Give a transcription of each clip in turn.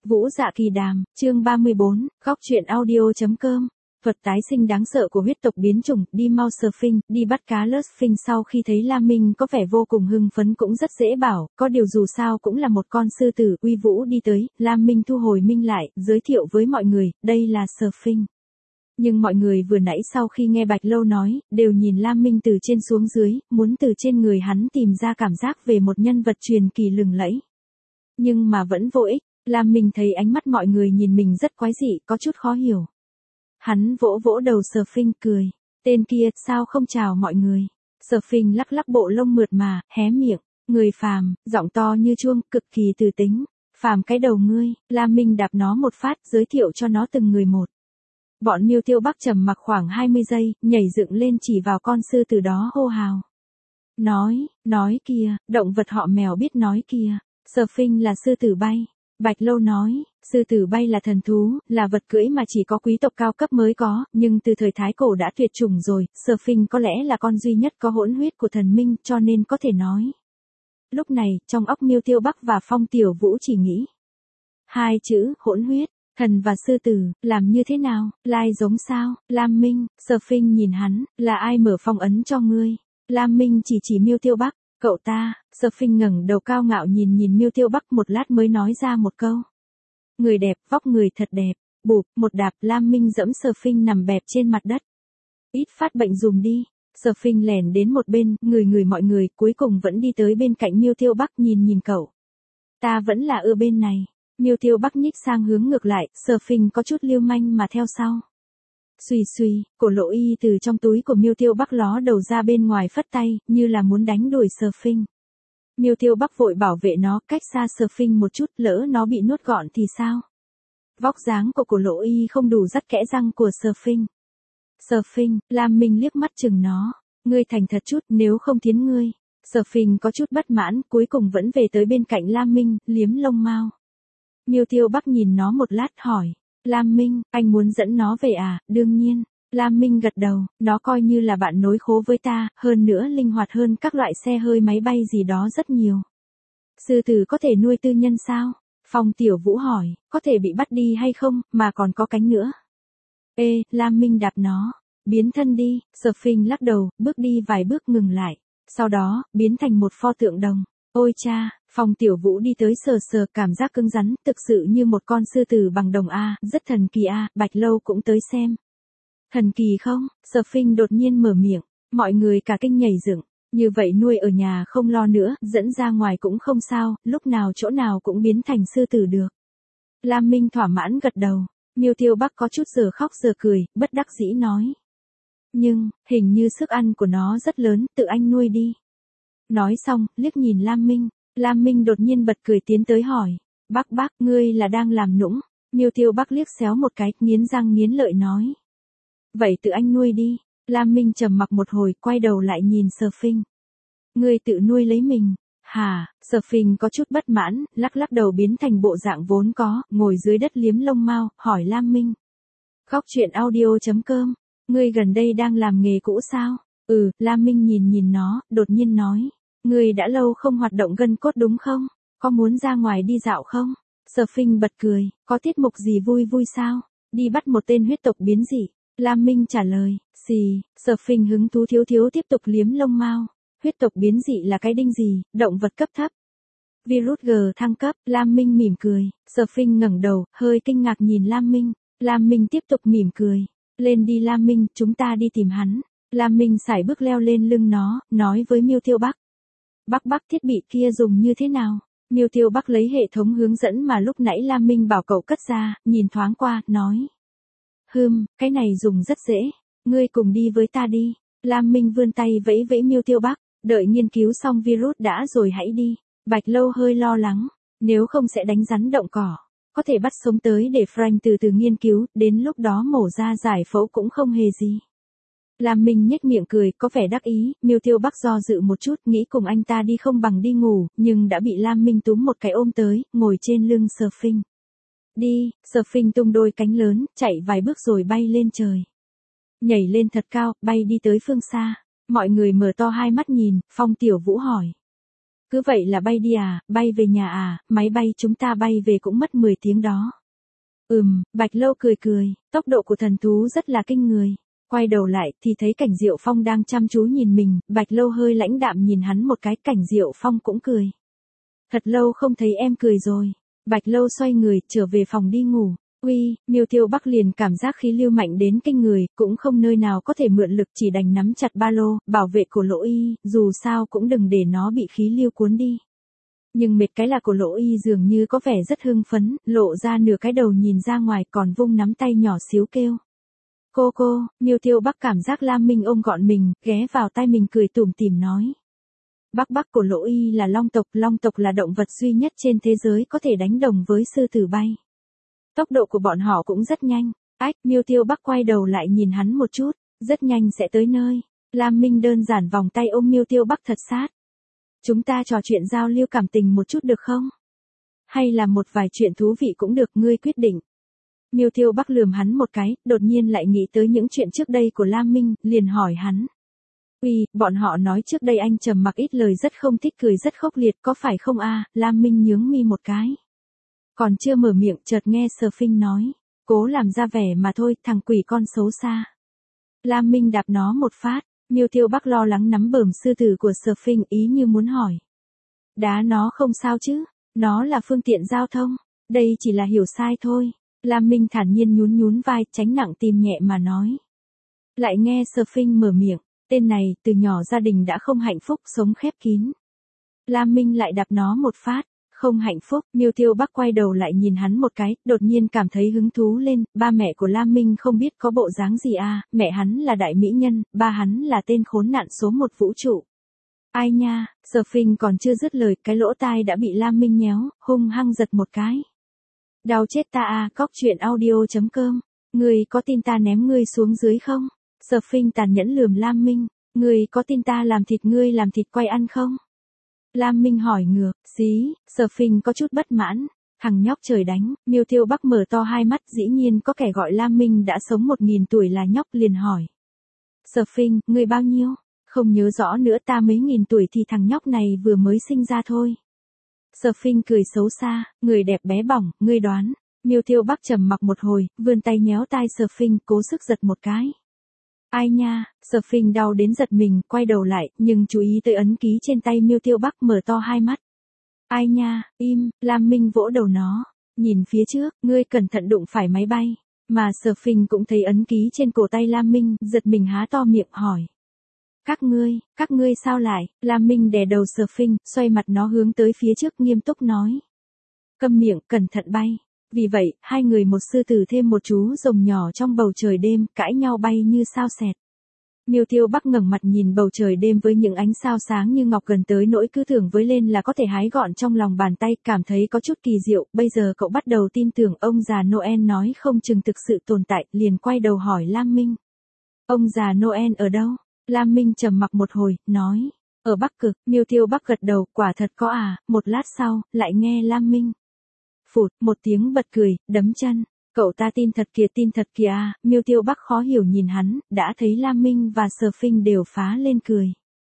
Vũ Dạ Kỳ Đàm, chương 34, góc truyện audio.com. Thuật tái sinh đáng sợ của huyết tộc biến chủng, đi mau surfing, đi bắt cá Luffy. Sau khi thấy Lam Minh có vẻ vô cùng hưng phấn cũng rất dễ bảo, có điều dù sao cũng là một con sư tử uy vũ đi tới, Lam Minh thu hồi minh lại, giới thiệu với mọi người, đây là surfing. Nhưng mọi người vừa nãy sau khi nghe Bạch Lâu nói, đều nhìn Lam Minh từ trên xuống dưới, muốn từ trên người hắn tìm ra cảm giác về một nhân vật truyền kỳ lừng lẫy. Nhưng mà vẫn vô ích. Lam Minh thấy ánh mắt mọi người nhìn mình rất quái dị, có chút khó hiểu. Hắn vỗ vỗ đầu Surfing cười. Tên kia, sao không chào mọi người? Surfing lắc lắc bộ lông mượt mà, hé miệng. Người phàm, giọng to như chuông, cực kỳ từ tính. Phàm cái đầu ngươi, Lam Minh đạp nó một phát, giới thiệu cho nó từng người một. Bọn Miêu Tiêu Bắc trầm mặc khoảng 20 giây, nhảy dựng lên chỉ vào con sư tử đó hô hào. Nói kia, động vật họ mèo biết nói kia. Surfing là sư tử bay. Bạch Lâu nói, sư tử bay là thần thú, là vật cưỡi mà chỉ có quý tộc cao cấp mới có, nhưng từ thời Thái Cổ đã tuyệt chủng rồi, Surfing có lẽ là con duy nhất có hỗn huyết của thần minh, cho nên có thể nói. Lúc này, trong óc Miêu Tiêu Bắc và Phong Tiểu Vũ chỉ nghĩ. Hai chữ, hỗn huyết, thần và sư tử, làm như thế nào, lai giống sao, Lam Minh, Surfing nhìn hắn, là ai mở phong ấn cho ngươi, Lam Minh chỉ Miêu Tiêu Bắc. Cậu ta, Surfing ngẩng đầu cao ngạo nhìn Miêu Tiêu Bắc một lát mới nói ra một câu. Người đẹp, vóc người thật đẹp, bụp, một đạp Lam Minh dẫm Surfing nằm bẹp trên mặt đất. Ít phát bệnh dùm đi, Surfing lèn đến một bên, người mọi người, cuối cùng vẫn đi tới bên cạnh Miêu Tiêu Bắc nhìn cậu. Ta vẫn là ở bên này, Miêu Tiêu Bắc nhích sang hướng ngược lại, Surfing có chút lưu manh mà theo sau. Suy, cổ Lộ Y từ trong túi của Miêu Tiêu Bắc ló đầu ra bên ngoài phất tay, như là muốn đánh đuổi Surfing. Miêu Tiêu Bắc vội bảo vệ nó, cách xa Surfing một chút, lỡ nó bị nuốt gọn thì sao? Vóc dáng của cổ Lộ Y không đủ dắt kẽ răng của Surfing. Surfing, Lam Minh liếc mắt chừng nó, ngươi thành thật chút, nếu không thiến ngươi. Surfing có chút bất mãn, cuối cùng vẫn về tới bên cạnh Lam Minh, liếm lông mao. Miêu Tiêu Bắc nhìn nó một lát hỏi. Lam Minh, anh muốn dẫn nó về à? Đương nhiên. Lam Minh gật đầu, nó coi như là bạn nối khố với ta, hơn nữa linh hoạt hơn các loại xe hơi máy bay gì đó rất nhiều. Sư tử có thể nuôi tư nhân sao? Phong Tiểu Vũ hỏi, có thể bị bắt đi hay không, mà còn có cánh nữa. Lam Minh đạp nó, biến thân đi, Surfing lắc đầu, bước đi vài bước ngừng lại, sau đó, biến thành một pho tượng đồng. Ôi cha, Phong Tiểu Vũ đi tới sờ cảm giác cứng rắn, thực sự như một con sư tử bằng đồng a, rất thần kỳ a, Bạch Lâu cũng tới xem. Thần kỳ không? Surfing đột nhiên mở miệng, mọi người cả kinh nhảy dựng, như vậy nuôi ở nhà không lo nữa, dẫn ra ngoài cũng không sao, lúc nào chỗ nào cũng biến thành sư tử được. Lam Minh thỏa mãn gật đầu, Miêu Tiêu Bắc có chút giờ khóc giờ cười, bất đắc dĩ nói. Nhưng, hình như sức ăn của nó rất lớn, tự anh nuôi đi. Nói xong, liếc nhìn Lam Minh đột nhiên bật cười tiến tới hỏi. Bắc, ngươi là đang làm nũng. Miêu Tiêu Bắc liếc xéo một cái, nghiến răng nghiến lợi nói. Vậy tự anh nuôi đi. Lam Minh trầm mặc một hồi, quay đầu lại nhìn Surfing. Ngươi tự nuôi lấy mình. Hả? Surfing có chút bất mãn, lắc đầu biến thành bộ dạng vốn có, ngồi dưới đất liếm lông mao, hỏi Lam Minh. Góc truyện audio.com. Ngươi gần đây đang làm nghề cũ sao? Lam Minh nhìn nó, đột nhiên nói. Ngươi đã lâu không hoạt động gân cốt đúng không? Có muốn ra ngoài đi dạo không? Surfing bật cười, có tiết mục gì vui sao? Đi bắt một tên huyết tộc biến dị. Lam Minh trả lời, Surfing hứng thú thiếu tiếp tục liếm lông mao. Huyết tộc biến dị là cái đinh gì, động vật cấp thấp. Virus G thăng cấp, Lam Minh mỉm cười, Surfing ngẩng đầu, hơi kinh ngạc nhìn Lam Minh. Lam Minh tiếp tục mỉm cười. Lên đi Lam Minh, chúng ta đi tìm hắn. Lam Minh sải bước leo lên lưng nó, nói với Miêu Tiêu Bắc. Bắc, thiết bị kia dùng như thế nào? Miêu Tiêu Bắc lấy hệ thống hướng dẫn mà lúc nãy Lam Minh bảo cậu cất ra, nhìn thoáng qua, nói. Cái này dùng rất dễ, ngươi cùng đi với ta đi. Lam Minh vươn tay vẫy Miêu Tiêu Bắc, đợi nghiên cứu xong virus đã rồi hãy đi. Bạch Lâu hơi lo lắng, nếu không sẽ đánh rắn động cỏ. Có thể bắt sống tới để Frank từ từ nghiên cứu, đến lúc đó mổ ra giải phẫu cũng không hề gì. Lam Minh nhếch miệng cười, có vẻ đắc ý, Miêu Tiêu Bắc do dự một chút, nghĩ cùng anh ta đi không bằng đi ngủ, nhưng đã bị Lam Minh túm một cái ôm tới, ngồi trên lưng Surfing. Đi, Surfing tung đôi cánh lớn, chạy vài bước rồi bay lên trời. Nhảy lên thật cao, bay đi tới phương xa. Mọi người mở to hai mắt nhìn, Phong Tiểu Vũ hỏi. Cứ vậy là bay đi à, bay về nhà à, máy bay chúng ta bay về cũng mất 10 tiếng đó. Bạch Lâu cười cười, tốc độ của thần thú rất là kinh người. Quay đầu lại thì thấy Cảnh Diệu Phong đang chăm chú nhìn mình, Bạch Lâu hơi lãnh đạm nhìn hắn một cái, Cảnh Diệu Phong cũng cười. Thật lâu không thấy em cười rồi. Bạch Lâu xoay người, trở về phòng đi ngủ. Uy, Miêu Tiêu Bắc liền cảm giác khí lưu mạnh đến kinh người, cũng không nơi nào có thể mượn lực, chỉ đành nắm chặt ba lô, bảo vệ cổ Lỗ Y, dù sao cũng đừng để nó bị khí lưu cuốn đi. Nhưng mệt cái là cổ Lỗ Y dường như có vẻ rất hưng phấn, lộ ra nửa cái đầu nhìn ra ngoài, còn vung nắm tay nhỏ xíu kêu. Cô, Miêu Tiêu Bắc cảm giác Lam Minh ôm gọn mình, ghé vào tai mình cười tủm tỉm nói. Bắc cổ Lỗ Y là long tộc là động vật duy nhất trên thế giới có thể đánh đồng với sư tử bay. Tốc độ của bọn họ cũng rất nhanh. Miêu Tiêu Bắc quay đầu lại nhìn hắn một chút, rất nhanh sẽ tới nơi. Lam Minh đơn giản vòng tay ôm Miêu Tiêu Bắc thật sát. Chúng ta trò chuyện giao lưu cảm tình một chút được không? Hay là một vài chuyện thú vị cũng được, ngươi quyết định. Miêu Tiêu Bắc lườm hắn một cái, đột nhiên lại nghĩ tới những chuyện trước đây của Lam Minh, liền hỏi hắn. Bọn họ nói trước đây anh trầm mặc ít lời rất không thích cười rất khốc liệt có phải không a? Lam Minh nhướng mi một cái. Còn chưa mở miệng chợt nghe Sở Phinh nói. Cố làm ra vẻ mà thôi, thằng quỷ con xấu xa. Lam Minh đạp nó một phát, Miêu Tiêu Bắc lo lắng nắm bờm sư tử của Sở Phinh ý như muốn hỏi. Đá nó không sao chứ, nó là phương tiện giao thông, đây chỉ là hiểu sai thôi. Lam Minh thản nhiên nhún vai, tránh nặng tim nhẹ mà nói. Lại nghe Sở Phinh mở miệng, tên này từ nhỏ gia đình đã không hạnh phúc, sống khép kín. Lam Minh lại đạp nó một phát, không hạnh phúc. Miêu Tiêu Bắc quay đầu lại nhìn hắn một cái, đột nhiên cảm thấy hứng thú lên, ba mẹ của Lam Minh không biết có bộ dáng gì à, mẹ hắn là đại mỹ nhân, ba hắn là tên khốn nạn số 1 vũ trụ. Ai nha, Sở Phinh còn chưa dứt lời, cái lỗ tai đã bị Lam Minh nhéo, hung hăng giật một cái. Đau chết ta à, coctruyện.audio.com. Ngươi có tin ta ném ngươi xuống dưới không? Sở Phinh tàn nhẫn lườm Lam Minh. Ngươi có tin ta làm thịt quay ăn không? Lam Minh hỏi ngược, Sở Phinh có chút bất mãn. Thằng nhóc trời đánh, Miêu Tiêu Bắc mở to hai mắt, dĩ nhiên có kẻ gọi Lam Minh đã sống 1000 tuổi là nhóc, liền hỏi. Sở Phinh, ngươi bao nhiêu? Không nhớ rõ nữa, ta mấy nghìn tuổi thì thằng nhóc này vừa mới sinh ra thôi. Sở Phinh cười xấu xa, người đẹp bé bỏng, ngươi đoán. Miêu Tiêu Bắc trầm mặc một hồi, vươn tay nhéo tai Sở Phinh, cố sức giật một cái. Ai nha, Sở Phinh đau đến giật mình, quay đầu lại, nhưng chú ý tới ấn ký trên tay Miêu Tiêu Bắc, mở to hai mắt. Ai nha, im, Lam Minh vỗ đầu nó. Nhìn phía trước, ngươi cẩn thận đụng phải máy bay. Mà Sở Phinh cũng thấy ấn ký trên cổ tay Lam Minh, giật mình há to miệng hỏi. Các ngươi sao lại? Lam Minh đè đầu Sở Phinh, xoay mặt nó hướng tới phía trước nghiêm túc nói. Câm miệng, cẩn thận bay. Vì vậy, hai người một sư tử thêm một chú rồng nhỏ trong bầu trời đêm, cãi nhau bay như sao xẹt. Miêu Tiêu Bắc ngẩng mặt nhìn bầu trời đêm với những ánh sao sáng như ngọc gần tới nỗi cứ tưởng với lên là có thể hái gọn trong lòng bàn tay, cảm thấy có chút kỳ diệu, bây giờ cậu bắt đầu tin tưởng ông già Noel nói không chừng thực sự tồn tại, liền quay đầu hỏi Lam Minh. Ông già Noel ở đâu? Lam Minh trầm mặc một hồi, nói. Ở Bắc Cực. Miêu Tiêu Bắc gật đầu, quả thật có à, một lát sau, lại nghe Lam Minh. Phụt, một tiếng bật cười, đấm chân. Cậu ta tin thật kìa à, Miêu Tiêu Bắc khó hiểu nhìn hắn, đã thấy Lam Minh và Sở Phinh đều phá lên cười.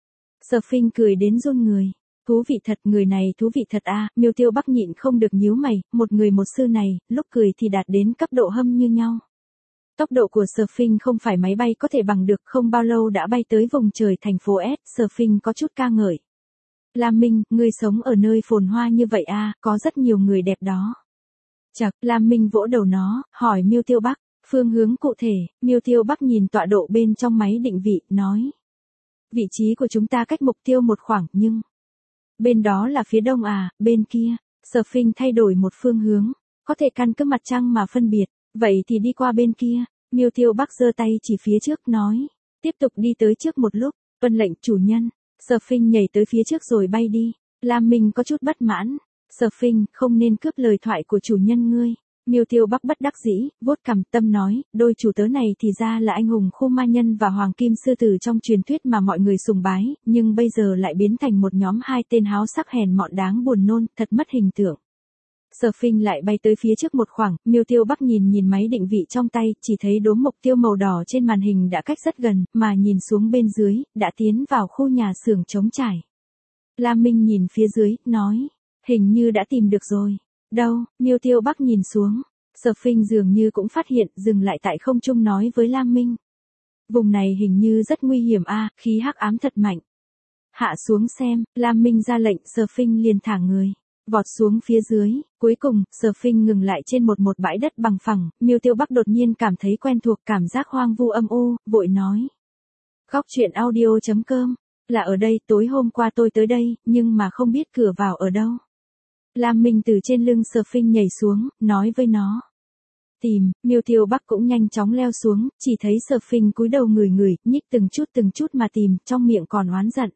Sở Phinh cười đến run người. Thú vị thật, người này thú vị thật à, Miêu Tiêu Bắc nhịn không được nhíu mày, một người một sư này, lúc cười thì đạt đến cấp độ hâm như nhau. Tốc độ của Sở Phinh không phải máy bay có thể bằng được, không bao lâu đã bay tới vùng trời thành phố S, Sở Phinh có chút ca ngợi. Lam Minh, ngươi sống ở nơi phồn hoa như vậy à, có rất nhiều người đẹp đó. Chậc, Lam Minh vỗ đầu nó, hỏi Miêu Tiêu Bắc, phương hướng cụ thể. Miêu Tiêu Bắc nhìn tọa độ bên trong máy định vị, nói. Vị trí của chúng ta cách mục tiêu một khoảng, nhưng. Bên đó là phía đông à, bên kia. Sở Phinh thay đổi một phương hướng, có thể căn cứ mặt trăng mà phân biệt, vậy thì đi qua bên kia. Miêu Tiêu Bắc giơ tay chỉ phía trước, nói. Tiếp tục đi tới trước một lúc, tuân lệnh chủ nhân. Sở Phinh nhảy tới phía trước rồi bay đi. Lam Minh có chút bất mãn. Sở Phinh, không nên cướp lời thoại của chủ nhân ngươi. Miêu Tiêu Bắc bất đắc dĩ, vuốt cằm, tâm nói, đôi chủ tớ này thì ra là anh hùng khu ma nhân và hoàng kim sư tử trong truyền thuyết mà mọi người sùng bái, nhưng bây giờ lại biến thành một nhóm hai tên háo sắc hèn mọn đáng buồn nôn, thật mất hình tượng. Sở Phinh lại bay tới phía trước một khoảng, Miêu Tiêu Bắc nhìn máy định vị trong tay, chỉ thấy đốm mục tiêu màu đỏ trên màn hình đã cách rất gần, mà nhìn xuống bên dưới, đã tiến vào khu nhà xưởng trống trải. Lam Minh nhìn phía dưới, nói. Hình như đã tìm được rồi. Đâu, Miêu Tiêu Bắc nhìn xuống. Sở Phinh dường như cũng phát hiện, dừng lại tại không trung nói với Lam Minh. Vùng này hình như rất nguy hiểm a, khí hắc ám thật mạnh. Hạ xuống xem, Lam Minh ra lệnh, Sở Phinh liền thả người. Vọt xuống phía dưới, cuối cùng, Sở Phinh ngừng lại trên một bãi đất bằng phẳng, Miêu Tiêu Bắc đột nhiên cảm thấy quen thuộc cảm giác hoang vu âm u, vội nói. Góc truyện audio.com, là ở đây, tối hôm qua tôi tới đây, nhưng mà không biết cửa vào ở đâu. Lam Minh từ trên lưng Sở Phinh nhảy xuống, nói với nó. Tìm, Miêu Tiêu Bắc cũng nhanh chóng leo xuống, chỉ thấy Sở Phinh cúi đầu ngửi, nhích từng chút mà tìm, trong miệng còn oán giận.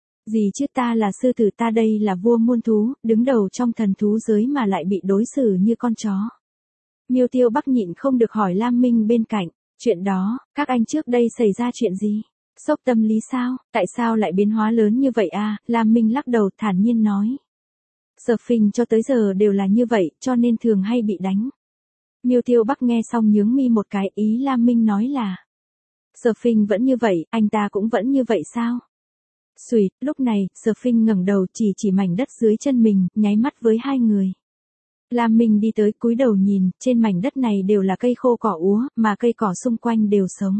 Gì chứ, ta là sư tử, ta đây là vua muôn thú, đứng đầu trong thần thú giới mà lại bị đối xử như con chó. Miêu Tiêu Bắc nhịn không được hỏi Lam Minh bên cạnh, chuyện đó, các anh trước đây xảy ra chuyện gì? Sốc tâm lý sao, tại sao lại biến hóa lớn như vậy à? Lam Minh lắc đầu thản nhiên nói. Sở Phinh cho tới giờ đều là như vậy, cho nên thường hay bị đánh. Miêu Tiêu Bắc nghe xong nhướng mi một cái, ý Lam Minh nói là. Sở Phinh vẫn như vậy, anh ta cũng vẫn như vậy sao? Xùi, lúc này, Sở Phinh ngẩng đầu chỉ mảnh đất dưới chân mình, nháy mắt với hai người. Lam Minh đi tới cúi đầu nhìn, trên mảnh đất này đều là cây khô cỏ úa, mà cây cỏ xung quanh đều sống.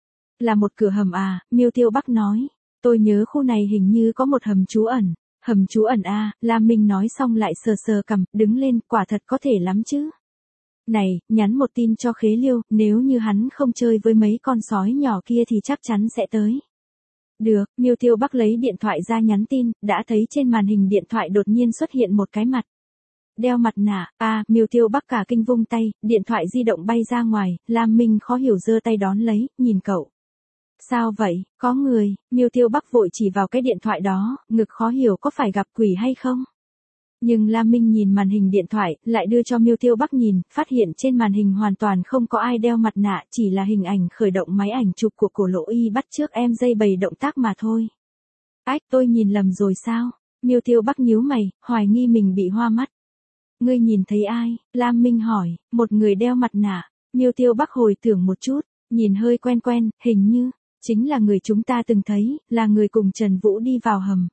Là một cửa hầm à, Miêu Tiêu Bắc nói. Tôi nhớ khu này hình như có một hầm trú ẩn. Hầm trú ẩn à, Lam Minh nói xong lại sờ cằm, đứng lên, quả thật có thể lắm chứ. Này, nhắn một tin cho Khế Liêu, nếu như hắn không chơi với mấy con sói nhỏ kia thì chắc chắn sẽ tới. Được, Miêu Tiêu Bắc lấy điện thoại ra nhắn tin, đã thấy trên màn hình điện thoại đột nhiên xuất hiện một cái mặt. Đeo mặt nạ, Miêu Tiêu Bắc cả kinh vung tay, điện thoại di động bay ra ngoài, Lam Minh khó hiểu giơ tay đón lấy, nhìn cậu. Sao vậy, có người, Miêu Tiêu Bắc vội chỉ vào cái điện thoại đó, ngực khó hiểu có phải gặp quỷ hay không. Nhưng Lam Minh nhìn màn hình điện thoại, lại đưa cho Miêu Tiêu Bắc nhìn, phát hiện trên màn hình hoàn toàn không có ai đeo mặt nạ, chỉ là hình ảnh khởi động máy ảnh chụp của Cổ Lộ Y bắt chước em dây bày động tác mà thôi. Ách, tôi nhìn lầm rồi sao? Miêu Tiêu Bắc nhíu mày, hoài nghi mình bị hoa mắt. Ngươi nhìn thấy ai? Lam Minh hỏi, một người đeo mặt nạ. Miêu Tiêu Bắc hồi tưởng một chút, nhìn hơi quen, hình như, chính là người chúng ta từng thấy, là người cùng Trần Vũ đi vào hầm.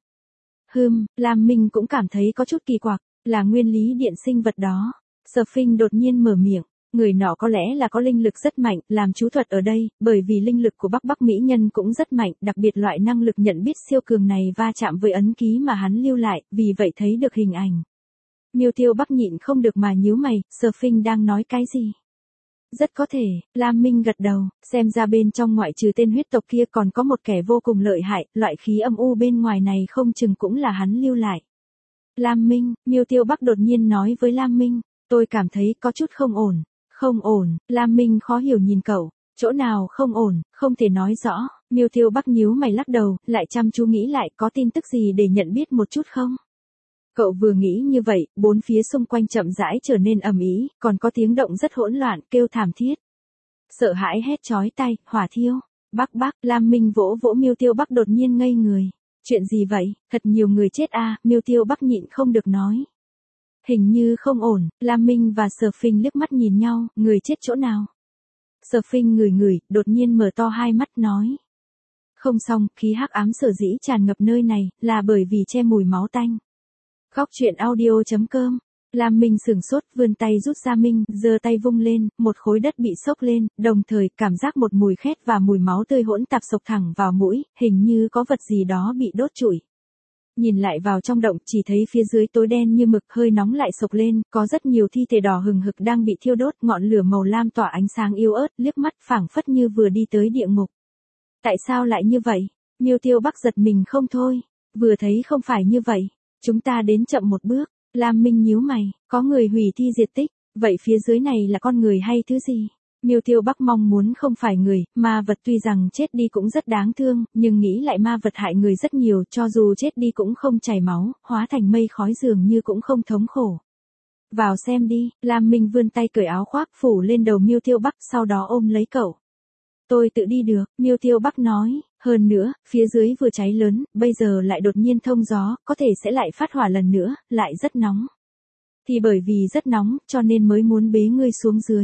Lam Minh cũng cảm thấy có chút kỳ quặc, là nguyên lý điện sinh vật đó. Sở Phinh đột nhiên mở miệng, người nọ có lẽ là có linh lực rất mạnh, làm chú thuật ở đây, bởi vì linh lực của Bắc Mỹ nhân cũng rất mạnh, đặc biệt loại năng lực nhận biết siêu cường này va chạm với ấn ký mà hắn lưu lại, vì vậy thấy được hình ảnh. Miêu Tiêu Bắc nhịn không được mà nhíu mày, Sở Phinh đang nói cái gì? Rất có thể, Lam Minh gật đầu, xem ra bên trong ngoại trừ tên huyết tộc kia còn có một kẻ vô cùng lợi hại, loại khí âm u bên ngoài này không chừng cũng là hắn lưu lại. Lam Minh, Miêu Tiêu Bắc đột nhiên nói với Lam Minh, tôi cảm thấy có chút không ổn. Không ổn, Lam Minh khó hiểu nhìn cậu, chỗ nào không ổn, không thể nói rõ. Miêu Tiêu Bắc nhíu mày lắc đầu, lại chăm chú nghĩ lại có tin tức gì để nhận biết một chút không? Cậu vừa nghĩ như vậy, bốn phía xung quanh chậm rãi trở nên ầm ĩ, còn có tiếng động rất hỗn loạn, kêu thảm thiết. Sợ hãi hét chói tai, hỏa thiêu. Bắc, Lam Minh vỗ Miêu Tiêu Bắc đột nhiên ngây người. Chuyện gì vậy, thật nhiều người chết à, Miêu Tiêu Bắc nhịn không được nói. Hình như không ổn, Lam Minh và Sở Phinh liếc mắt nhìn nhau, người chết chỗ nào? Sở Phinh ngửi, đột nhiên mở to hai mắt nói. Không xong, khí hắc ám sở dĩ tràn ngập nơi này, là bởi vì che mùi máu tanh. Góc truyện audio.com, Lam Minh sửng sốt, vươn tay rút ra Minh, giơ tay vung lên, một khối đất bị xốc lên, đồng thời cảm giác một mùi khét và mùi máu tươi hỗn tạp xộc thẳng vào mũi, hình như có vật gì đó bị đốt trụi. Nhìn lại vào trong động, chỉ thấy phía dưới tối đen như mực, hơi nóng lại sộc lên, có rất nhiều thi thể đỏ hừng hực đang bị thiêu đốt, ngọn lửa màu lam tỏa ánh sáng yếu ớt, liếc mắt phảng phất như vừa đi tới địa ngục. Tại sao lại như vậy? Miêu Tiêu Bắc giật mình không thôi, vừa thấy không phải như vậy. Chúng ta đến chậm một bước, Lam Minh nhíu mày, có người hủy thi diệt tích, vậy phía dưới này là con người hay thứ gì? Miêu Tiêu Bắc mong muốn không phải người, ma vật tuy rằng chết đi cũng rất đáng thương, nhưng nghĩ lại ma vật hại người rất nhiều, cho dù chết đi cũng không chảy máu, hóa thành mây khói dường như cũng không thống khổ. Vào xem đi, Lam Minh vươn tay cởi áo khoác phủ lên đầu Miêu Tiêu Bắc, sau đó ôm lấy cậu. Tôi tự đi được, Miêu Tiêu Bắc nói, hơn nữa, phía dưới vừa cháy lớn, bây giờ lại đột nhiên thông gió, có thể sẽ lại phát hỏa lần nữa, lại rất nóng. Thì bởi vì rất nóng, cho nên mới muốn bế ngươi xuống dưới.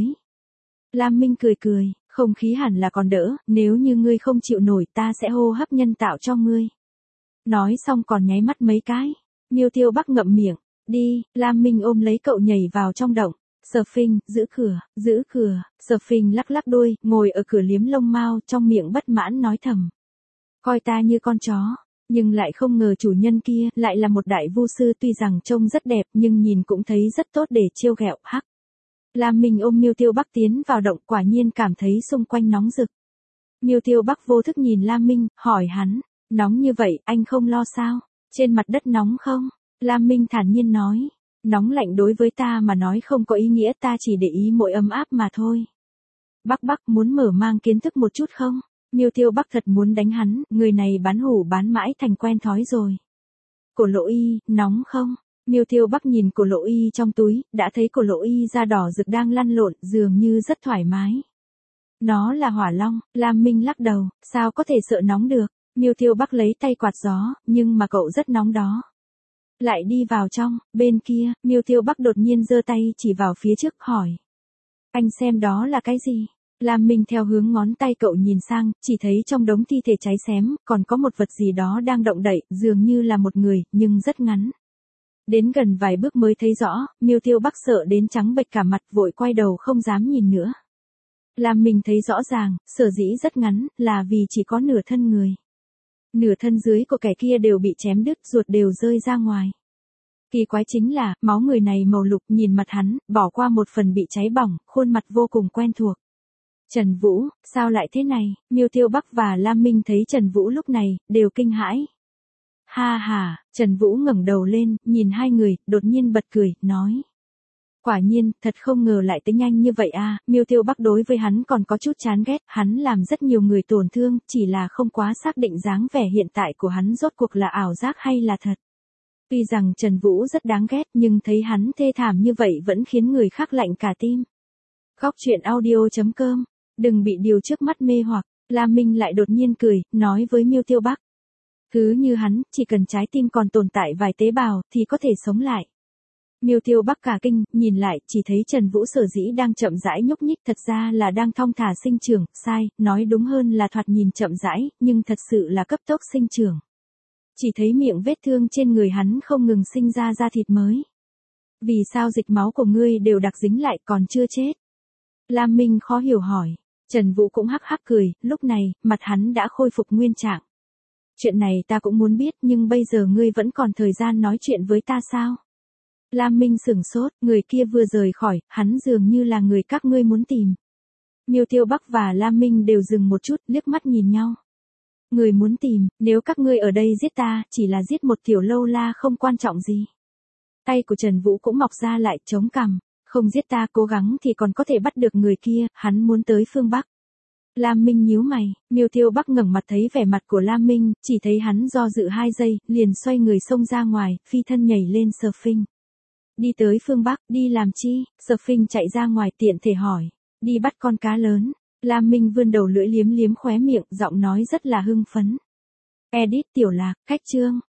Lam Minh cười, không khí hẳn là còn đỡ, nếu như ngươi không chịu nổi ta sẽ hô hấp nhân tạo cho ngươi. Nói xong còn nháy mắt mấy cái. Miêu Tiêu Bắc ngậm miệng. Đi, Lam Minh ôm lấy cậu nhảy vào trong động. Surfing, giữ cửa, giữ cửa. Surfing lắc lắc đuôi, ngồi ở cửa liếm lông mao, trong miệng bất mãn nói thầm. Coi ta như con chó. Nhưng lại không ngờ chủ nhân kia lại là một đại vu sư, tuy rằng trông rất đẹp nhưng nhìn cũng thấy rất tốt để trêu ghẹo. Hắc. Lam Minh ôm Miêu Tiêu Bắc tiến vào động, quả nhiên cảm thấy xung quanh nóng rực. Miêu Tiêu Bắc vô thức nhìn Lam Minh, hỏi hắn, nóng như vậy anh không lo sao? Trên mặt đất nóng không? Lam Minh thản nhiên nói, nóng lạnh đối với ta mà nói không có ý nghĩa, ta chỉ để ý mỗi ấm áp mà thôi. Bắc Bắc muốn mở mang kiến thức một chút không? Miêu Tiêu Bắc thật muốn đánh hắn, người này bán hủ bán mãi thành quen thói rồi. Cổ Lộ Y, nóng không? Miêu Tiêu Bắc nhìn cổ Lộ Y trong túi, đã thấy cổ Lộ Y da đỏ rực đang lăn lộn, dường như rất thoải mái. Nó là hỏa long. Lam Minh lắc đầu, sao có thể sợ nóng được? Miêu Tiêu Bắc lấy tay quạt gió, nhưng mà cậu rất nóng đó. Lại đi vào trong, bên kia, Miêu Tiêu Bắc đột nhiên giơ tay chỉ vào phía trước, hỏi. Anh xem đó là cái gì? Lam Minh theo hướng ngón tay cậu nhìn sang, chỉ thấy trong đống thi thể cháy xém, còn có một vật gì đó đang động đậy, dường như là một người, nhưng rất ngắn. Đến gần vài bước mới thấy rõ, Miêu Tiêu Bắc sợ đến trắng bệch cả mặt, vội quay đầu không dám nhìn nữa. Lam Minh thấy rõ ràng, sở dĩ rất ngắn, là vì chỉ có nửa thân người. Nửa thân dưới của kẻ kia đều bị chém đứt, ruột đều rơi ra ngoài. Kỳ quái chính là, máu người này màu lục, nhìn mặt hắn, bỏ qua một phần bị cháy bỏng, khuôn mặt vô cùng quen thuộc. Trần Vũ, sao lại thế này? Miêu Tiêu Bắc và Lam Minh thấy Trần Vũ lúc này, đều kinh hãi. Ha ha, Trần Vũ ngẩng đầu lên, nhìn hai người, đột nhiên bật cười, nói. Quả nhiên, thật không ngờ lại tới nhanh như vậy à, Miêu Tiêu Bắc đối với hắn còn có chút chán ghét, hắn làm rất nhiều người tổn thương, chỉ là không quá xác định dáng vẻ hiện tại của hắn rốt cuộc là ảo giác hay là thật. Tuy rằng Trần Vũ rất đáng ghét, nhưng thấy hắn thê thảm như vậy vẫn khiến người khác lạnh cả tim. Góc truyện audio.com, đừng bị điều trước mắt mê hoặc. Lam Minh lại đột nhiên cười, nói với Miêu Tiêu Bắc. Cứ như hắn, chỉ cần trái tim còn tồn tại vài tế bào, thì có thể sống lại. Miêu Tiêu Bắc cả kinh, nhìn lại, chỉ thấy Trần Vũ sở dĩ đang chậm rãi nhúc nhích, thật ra là đang thong thả sinh trưởng, sai, nói đúng hơn là thoạt nhìn chậm rãi, nhưng thật sự là cấp tốc sinh trưởng. Chỉ thấy miệng vết thương trên người hắn không ngừng sinh ra da thịt mới. Vì sao dịch máu của ngươi đều đặc dính lại còn chưa chết? Lam Minh khó hiểu hỏi. Trần Vũ cũng hắc hắc cười, lúc này, mặt hắn đã khôi phục nguyên trạng. Chuyện này ta cũng muốn biết, nhưng bây giờ ngươi vẫn còn thời gian nói chuyện với ta sao? Lam Minh sửng sốt, người kia vừa rời khỏi, hắn dường như là người các ngươi muốn tìm. Miêu Tiêu Bắc và Lam Minh đều dừng một chút, liếc mắt nhìn nhau. Người muốn tìm, nếu các ngươi ở đây giết ta, chỉ là giết một tiểu lâu la không quan trọng gì. Tay của Trần Vũ cũng mọc ra lại, chống cằm. Không giết ta, cố gắng thì còn có thể bắt được người kia, hắn muốn tới phương Bắc. Lam Minh nhíu mày, Miêu Tiêu Bắc ngẩng mặt thấy vẻ mặt của Lam Minh, chỉ thấy hắn do dự 2 giây, liền xoay người xông ra ngoài, phi thân nhảy lên Surfing. Đi tới phương Bắc, đi làm chi? Surfing chạy ra ngoài tiện thể hỏi. Đi bắt con cá lớn. Lam Minh vươn đầu lưỡi liếm liếm khóe miệng, giọng nói rất là hưng phấn. Edit tiểu lạc, khách chương.